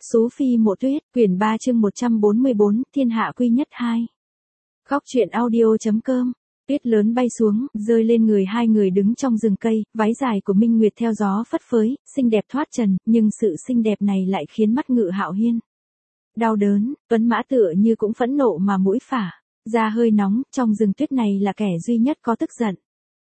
Sú Phi Mộ Tuyết, quyển 3 chương 144, Thiên hạ quy nhất 2. Góc truyện audio.com. Tuyết lớn bay xuống, rơi lên người hai người đứng trong rừng cây, váy dài của Minh Nguyệt theo gió phất phới, xinh đẹp thoát trần, nhưng sự xinh đẹp này lại khiến mắt Ngự Hạo Hiên đau đớn, Tuấn Mã tựa như cũng phẫn nộ mà mũi phả ra hơi nóng, trong rừng tuyết này là kẻ duy nhất có tức giận.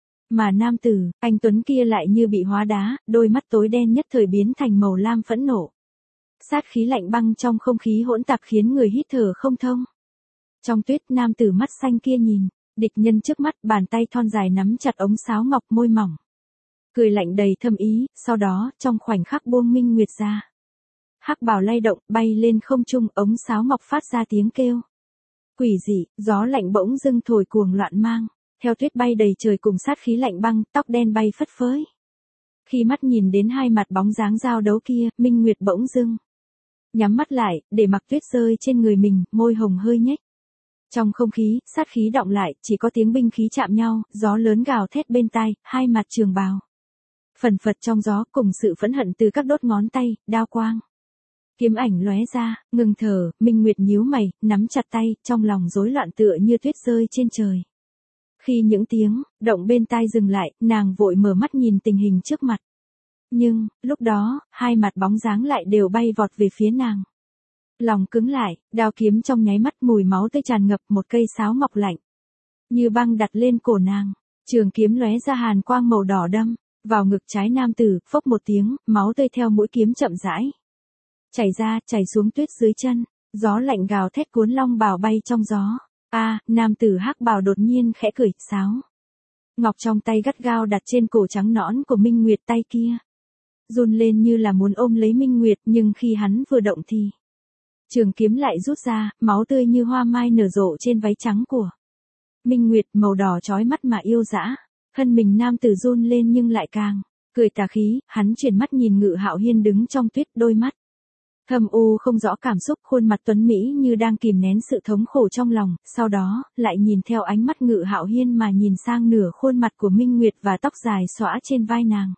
Mà nam tử, anh Tuấn kia lại như bị hóa đá, đôi mắt tối đen nhất thời biến thành màu lam phẫn nộ. Sát khí lạnh băng trong không khí hỗn tạp khiến người hít thở không thông. Trong tuyết, nam tử mắt xanh kia nhìn địch nhân trước mắt, bàn tay thon dài nắm chặt ống sáo ngọc, môi mỏng cười lạnh đầy thâm ý, sau đó trong khoảnh khắc buông Minh Nguyệt ra. Hắc bào lay động, bay lên không trung, ống sáo ngọc phát ra tiếng kêu quỷ dị, gió lạnh bỗng dưng thổi cuồng loạn mang theo tuyết bay đầy trời cùng sát khí lạnh băng, tóc đen bay phất phới. Khi mắt nhìn đến hai mặt bóng dáng giao đấu kia, Minh Nguyệt bỗng dưng nhắm mắt lại, để mặc tuyết rơi trên người mình, môi hồng hơi nhếch. Trong không khí, sát khí đọng lại, chỉ có tiếng binh khí chạm nhau, gió lớn gào thét bên tai, hai mặt trường bào phần phật trong gió, cùng sự phẫn hận từ các đốt ngón tay, đao quang kiếm ảnh lóe ra. Ngừng thở, Minh Nguyệt nhíu mày, nắm chặt tay, trong lòng rối loạn tựa như tuyết rơi trên trời. Khi những tiếng động bên tai dừng lại, nàng vội mở mắt nhìn tình hình trước mặt. Nhưng, lúc đó, hai mặt bóng dáng lại đều bay vọt về phía nàng. Lòng cứng lại, đao kiếm trong nháy mắt, mùi máu tươi tràn ngập, một cây sáo ngọc lạnh như băng đặt lên cổ nàng. Trường kiếm lóe ra hàn quang màu đỏ đâm vào ngực trái nam tử, phốc một tiếng, máu tươi theo mũi kiếm chậm rãi chảy ra, chảy xuống tuyết dưới chân. Gió lạnh gào thét cuốn long bào bay trong gió. Nam tử hắc bào đột nhiên khẽ cười, sáo ngọc trong tay gắt gao đặt trên cổ trắng nõn của Minh Nguyệt, tay kia run lên như là muốn ôm lấy Minh Nguyệt, nhưng khi hắn vừa động thì trường kiếm lại rút ra, máu tươi như hoa mai nở rộ trên váy trắng của Minh Nguyệt, màu đỏ chói mắt mà yêu dã. Thân mình nam tử run lên nhưng lại càng cười tà khí, hắn chuyển mắt nhìn Ngự Hạo Hiên đứng trong tuyết, đôi mắt thâm u không rõ cảm xúc, khuôn mặt tuấn mỹ như đang kìm nén sự thống khổ trong lòng, sau đó, lại nhìn theo ánh mắt Ngự Hạo Hiên mà nhìn sang nửa khuôn mặt của Minh Nguyệt và tóc dài xõa trên vai nàng.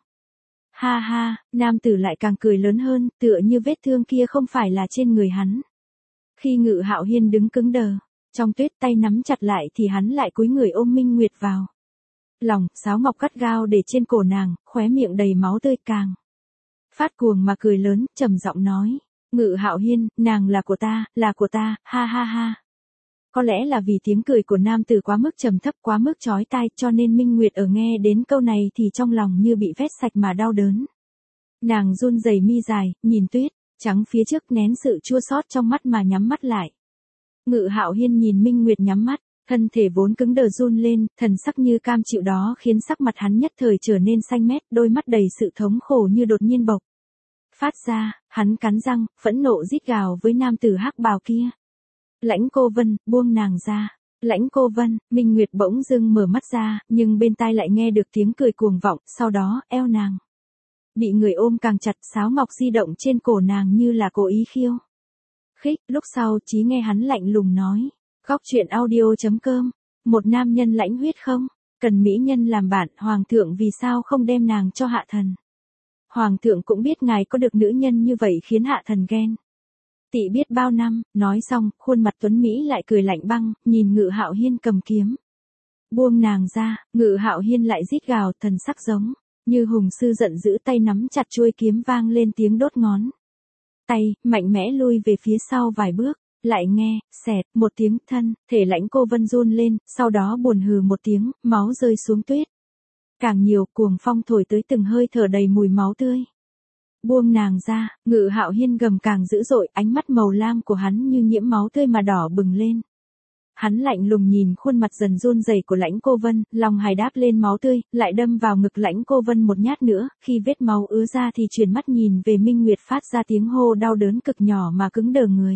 Ha ha, nam tử lại càng cười lớn hơn, tựa như vết thương kia không phải là trên người hắn. Khi Ngự Hạo Hiên đứng cứng đờ trong tuyết, tay nắm chặt lại thì hắn lại cúi người ôm Minh Nguyệt vào lòng, sáo ngọc gắt gao để trên cổ nàng, khóe miệng đầy máu tươi, càng phát cuồng mà cười lớn, trầm giọng nói: Ngự Hạo Hiên, nàng là của ta, ha ha ha. Có lẽ là vì tiếng cười của nam tử quá mức trầm thấp, quá mức chói tai, cho nên Minh Nguyệt ở nghe đến câu này thì trong lòng như bị vét sạch mà đau đớn. Nàng run rẩy mi dài, nhìn tuyết trắng phía trước, nén sự chua xót trong mắt mà nhắm mắt lại. Ngự Hạo Hiên nhìn Minh Nguyệt nhắm mắt, thân thể vốn cứng đờ run lên, thần sắc như cam chịu đó khiến sắc mặt hắn nhất thời trở nên xanh mét, đôi mắt đầy sự thống khổ như đột nhiên bộc phát ra. Hắn cắn răng, phẫn nộ rít gào với nam tử hắc bào kia: Lãnh Cô Vân, buông nàng ra. Lãnh Cô Vân. Minh Nguyệt bỗng dưng mở mắt ra, nhưng bên tai lại nghe được tiếng cười cuồng vọng, sau đó, eo nàng bị người ôm càng chặt, sáo ngọc di động trên cổ nàng như là cố ý khiêu khích. Lúc sau, chỉ nghe hắn lạnh lùng nói: Góc truyện audio.com. Một nam nhân lãnh huyết không cần mỹ nhân làm bạn, hoàng thượng vì sao không đem nàng cho hạ thần? Hoàng thượng cũng biết ngài có được nữ nhân như vậy khiến hạ thần ghen tị biết bao năm. Nói xong, khuôn mặt tuấn Mỹ lại cười lạnh băng, nhìn Ngự Hạo Hiên cầm kiếm. Buông nàng ra. Ngự Hạo Hiên lại rít gào, thần sắc giống như hùng sư giận dữ, tay nắm chặt chuôi kiếm, vang lên tiếng đốt ngón tay, mạnh mẽ lui về phía sau vài bước. Lại nghe, xẹt, một tiếng, thân thể Lãnh Cô Vân run lên, sau đó buồn hừ một tiếng, máu rơi xuống tuyết. Càng nhiều, cuồng phong thổi tới từng hơi thở đầy mùi máu tươi. Buông nàng ra. Ngự Hạo Hiên gầm càng dữ dội, ánh mắt màu lam của hắn như nhiễm máu tươi mà đỏ bừng lên. Hắn lạnh lùng nhìn khuôn mặt dần run rẩy của Lãnh Cô Vân, lòng hài đáp lên máu tươi, lại đâm vào ngực Lãnh Cô Vân một nhát nữa, khi vết máu ứa ra thì chuyển mắt nhìn về Minh Nguyệt, phát ra tiếng hô đau đớn cực nhỏ mà cứng đờ người.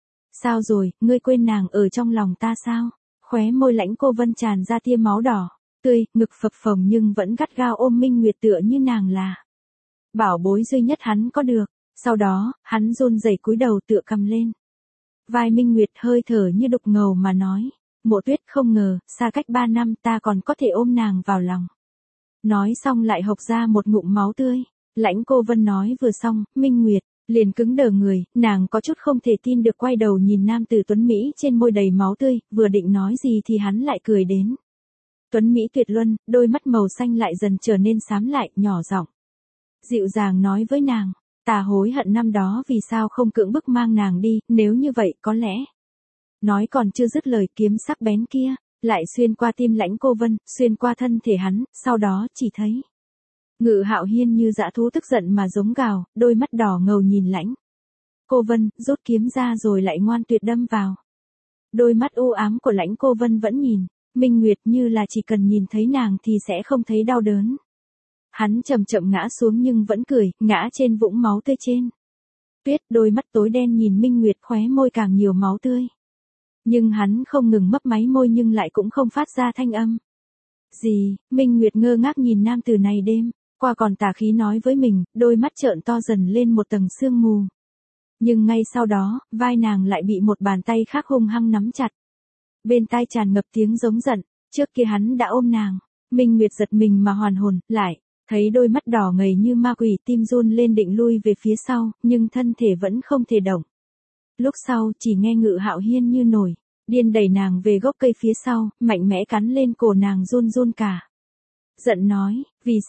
Sao rồi, ngươi quên nàng ở trong lòng ta sao? Khóe môi Lãnh Cô Vân tràn ra tia máu đỏ tươi, ngực phập phồng nhưng vẫn gắt gao ôm Minh Nguyệt tựa như nàng là bảo bối duy nhất hắn có được. Sau đó, hắn run rẩy cúi đầu tựa cầm lên vai Minh Nguyệt, hơi thở như đục ngầu mà nói: Mộ Tuyết, không ngờ, xa cách 3 năm ta còn có thể ôm nàng vào lòng. Nói xong lại hộc ra một ngụm máu tươi. Lãnh Cô Vân nói vừa xong, Minh Nguyệt Liền cứng đờ người, nàng có chút không thể tin được quay đầu nhìn nam tử tuấn Mỹ trên môi đầy máu tươi, vừa định nói gì thì hắn lại cười đến. Tuấn Mỹ tuyệt luân, đôi mắt màu xanh lại dần trở nên xám lại, nhỏ giọng. Dịu dàng nói với nàng, ta hối hận năm đó vì sao không cưỡng bức mang nàng đi, nếu như vậy có lẽ. Nói còn chưa dứt lời kiếm sắc bén kia, lại xuyên qua tim Lãnh Cô Vân, xuyên qua thân thể hắn, sau đó chỉ thấy. Ngự Hạo Hiên như dã thú tức giận mà giống gào, đôi mắt đỏ ngầu nhìn Lãnh Cô Vân, rút kiếm ra rồi lại ngoan tuyệt đâm vào. Đôi mắt u ám của Lãnh Cô Vân vẫn nhìn, Minh Nguyệt như là chỉ cần nhìn thấy nàng thì sẽ không thấy đau đớn. Hắn chậm chậm ngã xuống nhưng vẫn cười, ngã trên vũng máu tươi trên. Tuyết, đôi mắt tối đen nhìn Minh Nguyệt, khóe môi càng nhiều máu tươi. Nhưng hắn không ngừng mấp máy môi nhưng lại cũng không phát ra thanh âm. Gì? Minh Nguyệt ngơ ngác nhìn nam tử này đêm qua còn tà khí nói với mình, đôi mắt trợn to dần lên một tầng sương mù. Nhưng ngay sau đó, vai nàng lại bị một bàn tay khác hung hăng nắm chặt. Bên tai tràn ngập tiếng giống giận, trước kia hắn đã ôm nàng. Minh Nguyệt giật mình mà hoàn hồn, lại thấy đôi mắt đỏ ngầy như ma quỷ, tim run lên định lui về phía sau, nhưng thân thể vẫn không thể động. Lúc sau, chỉ nghe Ngự Hạo Hiên như nổi điên đẩy nàng về gốc cây phía sau, mạnh mẽ cắn lên cổ nàng run run cả. Giận nói,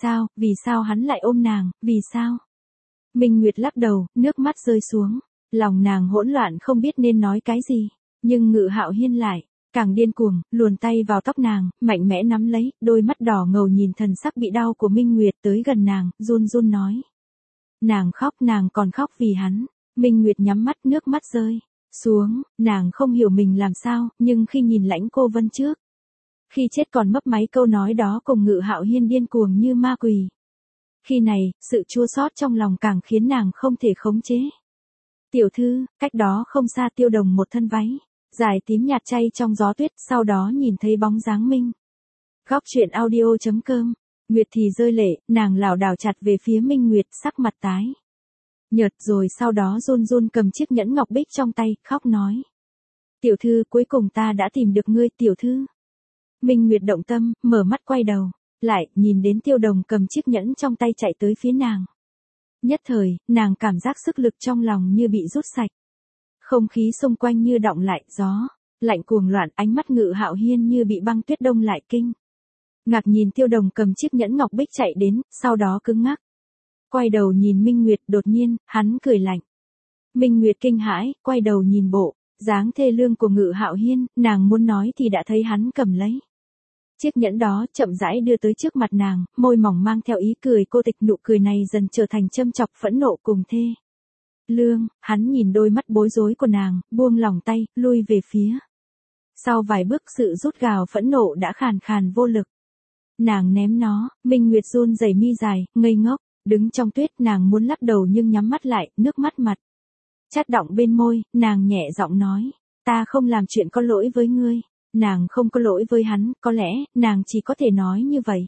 vì sao hắn lại ôm nàng, vì sao? Minh Nguyệt lắc đầu, nước mắt rơi xuống, lòng nàng hỗn loạn không biết nên nói cái gì, nhưng Ngự Hạo Hiên lại càng điên cuồng, luồn tay vào tóc nàng, mạnh mẽ nắm lấy, đôi mắt đỏ ngầu nhìn thần sắc bị đau của Minh Nguyệt tới gần nàng, run run nói. Nàng khóc, nàng còn khóc vì hắn. Minh Nguyệt nhắm mắt, nước mắt rơi xuống, nàng không hiểu mình làm sao, nhưng khi nhìn Lãnh Cô Vân trước, khi chết còn mấp máy câu nói đó cùng Ngự Hạo Hiên điên cuồng như ma quỷ. Khi này, sự chua xót trong lòng càng khiến nàng không thể khống chế. Tiểu thư, cách đó không xa Tiêu Đồng một thân váy dài tím nhạt chay trong gió tuyết, sau đó nhìn thấy bóng dáng Minh. Góc truyện audio.com. Nguyệt thì rơi lệ, nàng lảo đảo chặt về phía Minh Nguyệt, sắc mặt tái nhợt, rồi sau đó run run cầm chiếc nhẫn ngọc bích trong tay, khóc nói. Tiểu thư, cuối cùng ta đã tìm được ngươi, tiểu thư. Minh Nguyệt động tâm, mở mắt quay đầu lại, nhìn đến Tiêu Đồng cầm chiếc nhẫn trong tay chạy tới phía nàng. Nhất thời, nàng cảm giác sức lực trong lòng như bị rút sạch. Không khí xung quanh như đọng lại, gió lạnh cuồng loạn, ánh mắt Ngự Hạo Hiên như bị băng tuyết đông lại, kinh ngạc nhìn Tiêu Đồng cầm chiếc nhẫn ngọc bích chạy đến, sau đó cứng ngắc. Quay đầu nhìn Minh Nguyệt, đột nhiên, hắn cười lạnh. Minh Nguyệt kinh hãi, quay đầu nhìn bộ dáng thê lương của Ngự Hạo Hiên, nàng muốn nói thì đã thấy hắn cầm lấy chiếc nhẫn đó, chậm rãi đưa tới trước mặt nàng, môi mỏng mang theo ý cười cô tịch, nụ cười này dần trở thành châm chọc, phẫn nộ cùng thê lương. Hắn nhìn đôi mắt bối rối của nàng, buông lỏng tay, lui về phía sau vài bước, sự rút gào phẫn nộ đã khàn khàn vô lực. Nàng ném nó. Minh Nguyệt run rẩy mi dài, ngây ngốc, đứng trong tuyết, nàng muốn lắc đầu nhưng nhắm mắt lại, nước mắt mặt chát đọng bên môi, nàng nhẹ giọng nói, ta không làm chuyện có lỗi với ngươi. Nàng không có lỗi với hắn, có lẽ, nàng chỉ có thể nói như vậy.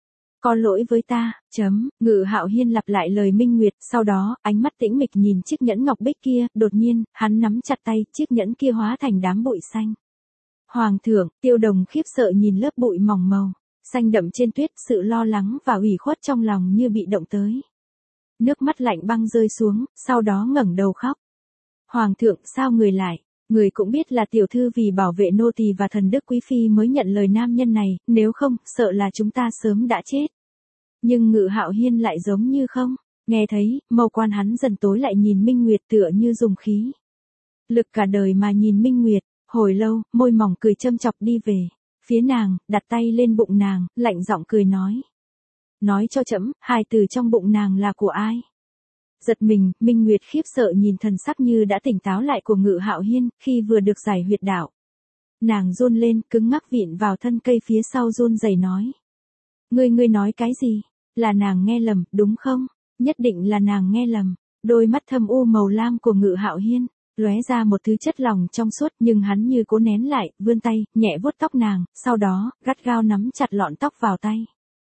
Có lỗi với ta, Ngự Hạo Hiên lặp lại lời Minh Nguyệt, sau đó, ánh mắt tĩnh mịch nhìn chiếc nhẫn ngọc bích kia, đột nhiên, hắn nắm chặt tay, chiếc nhẫn kia hóa thành đám bụi xanh. Hoàng thượng, Tiêu Đồng khiếp sợ nhìn lớp bụi mỏng màu xanh đậm trên tuyết, sự lo lắng và ủy khuất trong lòng như bị động tới. Nước mắt lạnh băng rơi xuống, sau đó ngẩng đầu khóc. Hoàng thượng, sao người lại? Người cũng biết là tiểu thư vì bảo vệ nô tỳ và thần đức quý phi mới nhận lời nam nhân này, nếu không, sợ là chúng ta sớm đã chết. Nhưng Ngự Hạo Hiên lại giống như không nghe thấy, mâu quan hắn dần tối lại nhìn Minh Nguyệt tựa như dùng khí lực cả đời mà nhìn Minh Nguyệt. Hồi lâu, môi mỏng cười châm chọc đi về phía nàng, đặt tay lên bụng nàng, lạnh giọng cười nói. Nói cho trẫm, hài tử trong bụng nàng là của ai? Giật mình, Minh Nguyệt khiếp sợ nhìn thần sắc như đã tỉnh táo lại của Ngự Hạo Hiên, khi vừa được giải huyệt đạo. Nàng run lên, cứng ngắc vịn vào thân cây phía sau run rẩy nói. Ngươi nói cái gì? Là nàng nghe lầm, đúng không? Nhất định là nàng nghe lầm. Đôi mắt thâm u màu lam của Ngự Hạo Hiên lóe ra một thứ chất lỏng trong suốt, nhưng hắn như cố nén lại, vươn tay, nhẹ vuốt tóc nàng, sau đó, gắt gao nắm chặt lọn tóc vào tay.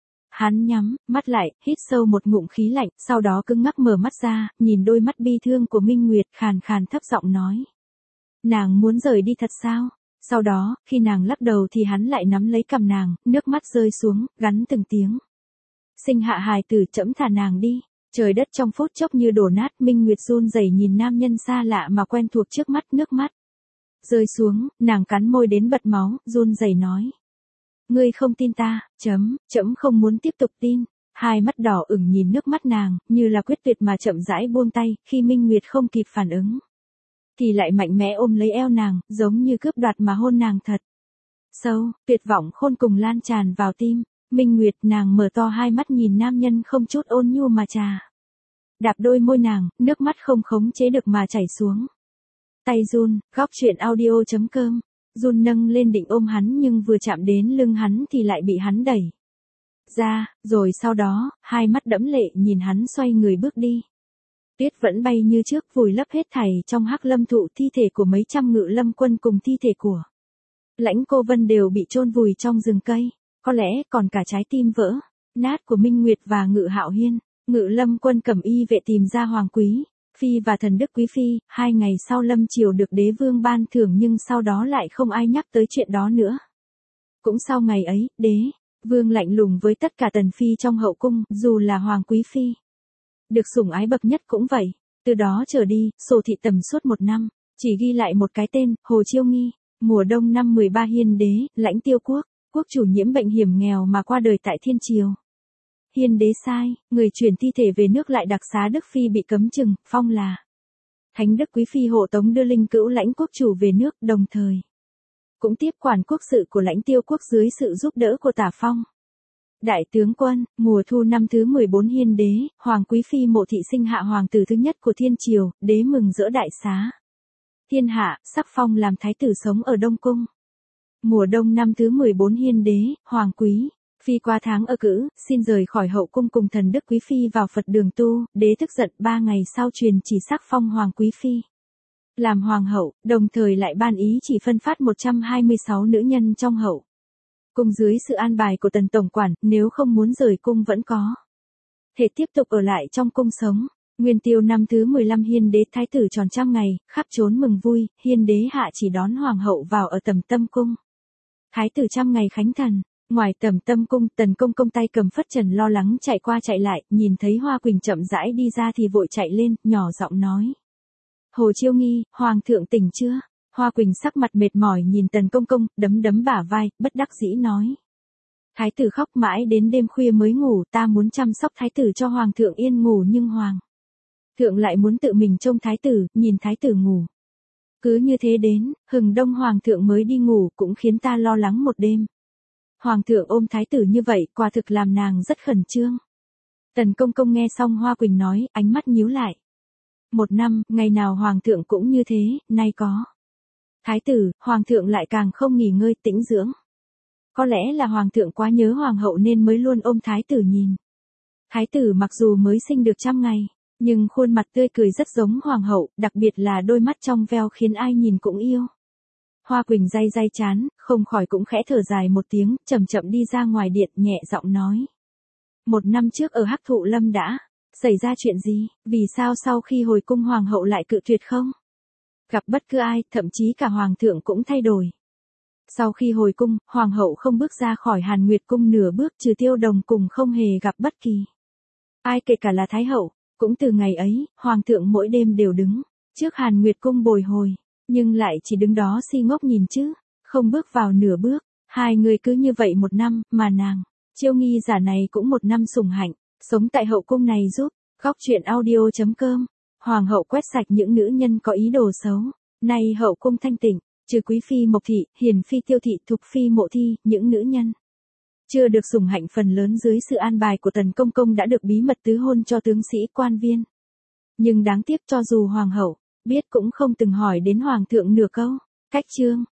Hắn nhắm mắt lại, hít sâu một ngụm khí lạnh, sau đó cứng ngắc mở mắt ra, nhìn đôi mắt bi thương của Minh Nguyệt, khàn khàn thấp giọng nói. Nàng muốn rời đi thật sao? Sau đó, khi nàng lắc đầu thì hắn lại nắm lấy cằm nàng, nước mắt rơi xuống, gắn từng tiếng. Sinh hạ hài tử, trẫm thả nàng đi. Trời đất trong phút chốc như đổ nát, Minh Nguyệt run rẩy nhìn nam nhân xa lạ mà quen thuộc trước mắt, nước mắt rơi xuống, nàng cắn môi đến bật máu, run rẩy nói. Ngươi không tin ta, trẫm không muốn tiếp tục tin. Hai mắt đỏ ửng nhìn nước mắt nàng, như là quyết tuyệt mà chậm rãi buông tay, khi Minh Nguyệt không kịp phản ứng. Thì lại mạnh mẽ ôm lấy eo nàng, giống như cướp đoạt mà hôn nàng thật sâu, tuyệt vọng khôn cùng lan tràn vào tim. Minh Nguyệt, nàng mở to hai mắt nhìn nam nhân không chút ôn nhu mà trà đạp đôi môi nàng, nước mắt không khống chế được mà chảy xuống. Tay run, góc chuyện audio.com. Run nâng lên định ôm hắn nhưng vừa chạm đến lưng hắn thì lại bị hắn đẩy ra, rồi sau đó, hai mắt đẫm lệ nhìn hắn xoay người bước đi. Tuyết vẫn bay như trước, vùi lấp hết thảy trong Hắc Lâm thụ, thi thể của mấy trăm ngự lâm quân cùng thi thể của Lãnh Cô Vân đều bị chôn vùi trong rừng cây, có lẽ còn cả trái tim vỡ nát của Minh Nguyệt và Ngự Hạo Hiên. Ngự lâm quân cầm y vệ tìm ra Hoàng Quý Phi và Thần Đức Quý Phi, 2 ngày sau lâm triều được đế vương ban thưởng nhưng sau đó lại không ai nhắc tới chuyện đó nữa. Cũng sau ngày ấy, đế vương lạnh lùng với tất cả tần phi trong hậu cung, dù là Hoàng Quý Phi được sủng ái bậc nhất cũng vậy. Từ đó trở đi, sổ thị tầm suốt 1 năm, chỉ ghi lại một cái tên, Hồ Chiêu Nghi. Mùa đông năm 13 Hiên đế, Lãnh Tiêu quốc chủ nhiễm bệnh hiểm nghèo mà qua đời tại Thiên Triều. Hiên đế sai, người chuyển thi thể về nước lại đặc xá Đức Phi bị cấm chừng, phong là Thánh Đức Quý Phi hộ tống đưa Linh Cữu Lãnh quốc chủ về nước, đồng thời cũng tiếp quản quốc sự của Lãnh Tiêu quốc dưới sự giúp đỡ của Tả Phong. Đại tướng quân, mùa thu năm thứ 14 Hiên đế, Hoàng Quý Phi Mộ Thị sinh hạ hoàng tử thứ nhất của Thiên Triều, đế mừng rỡ đại xá thiên hạ, sắc phong làm thái tử sống ở Đông Cung. Mùa đông năm thứ 14 Hiên đế, Hoàng Quý Phi qua tháng ở cữ, xin rời khỏi hậu cung cùng Thần Đức Quý Phi vào Phật đường tu, đế tức giận 3 ngày sau truyền chỉ sắc phong Hoàng Quý Phi làm hoàng hậu, đồng thời lại ban ý chỉ phân phát 126 nữ nhân trong hậu cung dưới sự an bài của Tần tổng quản, nếu không muốn rời cung vẫn có thể tiếp tục ở lại trong cung sống. Nguyên Tiêu năm thứ 15 Hiên đế thái tử tròn 100 ngày, khắp trốn mừng vui, Hiên đế hạ chỉ đón hoàng hậu vào ở Tầm Tâm cung. Thái tử 100 ngày khánh thần. Ngoài Tầm Tâm cung, Tần công công tay cầm phất trần lo lắng chạy qua chạy lại, nhìn thấy Hoa Quỳnh chậm rãi đi ra thì vội chạy lên, nhỏ giọng nói. Hồ Chiêu Nghi, hoàng thượng tỉnh chưa? Hoa Quỳnh sắc mặt mệt mỏi nhìn Tần công công, đấm bả vai, bất đắc dĩ nói. Thái tử khóc mãi đến đêm khuya mới ngủ, ta muốn chăm sóc thái tử cho hoàng thượng yên ngủ nhưng hoàng thượng lại muốn tự mình trông thái tử, nhìn thái tử ngủ. Cứ như thế đến, hừng đông hoàng thượng mới đi ngủ, cũng khiến ta lo lắng một đêm. Hoàng thượng ôm thái tử như vậy, quả thực làm nàng rất khẩn trương. Tần công công nghe xong Hoa Quỳnh nói, ánh mắt nhíu lại. 1 năm, ngày nào hoàng thượng cũng như thế, nay có thái tử, hoàng thượng lại càng không nghỉ ngơi tĩnh dưỡng. Có lẽ là hoàng thượng quá nhớ hoàng hậu nên mới luôn ôm thái tử nhìn. Thái tử mặc dù mới sinh được 100 ngày, nhưng khuôn mặt tươi cười rất giống hoàng hậu, đặc biệt là đôi mắt trong veo khiến ai nhìn cũng yêu. Hoa Quỳnh day chán, không khỏi cũng khẽ thở dài một tiếng, chậm chậm đi ra ngoài điện, nhẹ giọng nói. 1 năm trước ở Hắc Thụ Lâm đã xảy ra chuyện gì, vì sao sau khi hồi cung hoàng hậu lại cự tuyệt không gặp bất cứ ai, thậm chí cả hoàng thượng cũng thay đổi. Sau khi hồi cung, hoàng hậu không bước ra khỏi Hàn Nguyệt cung nửa bước, trừ Tiêu Đồng cùng không hề gặp bất kỳ ai, kể cả là thái hậu. Cũng từ ngày ấy, hoàng thượng mỗi đêm đều đứng trước Hàn Nguyệt cung bồi hồi, nhưng lại chỉ đứng đó si ngốc nhìn chứ không bước vào nửa bước. Hai người cứ như vậy 1 năm, mà nàng Chiêu Nghi giả này cũng 1 năm sủng hạnh sống tại hậu cung này giúp. Góc chuyện audio.com. Hoàng hậu quét sạch những nữ nhân có ý đồ xấu. Nay hậu cung thanh tịnh, trừ Quý Phi Mộc Thị, Hiền Phi Tiêu Thị, Thục Phi Mộ Thi, những nữ nhân chưa được sủng hạnh phần lớn dưới sự an bài của Tần công công đã được bí mật tứ hôn cho tướng sĩ quan viên. Nhưng đáng tiếc cho dù hoàng hậu biết cũng không từng hỏi đến hoàng thượng nửa câu. Cách chương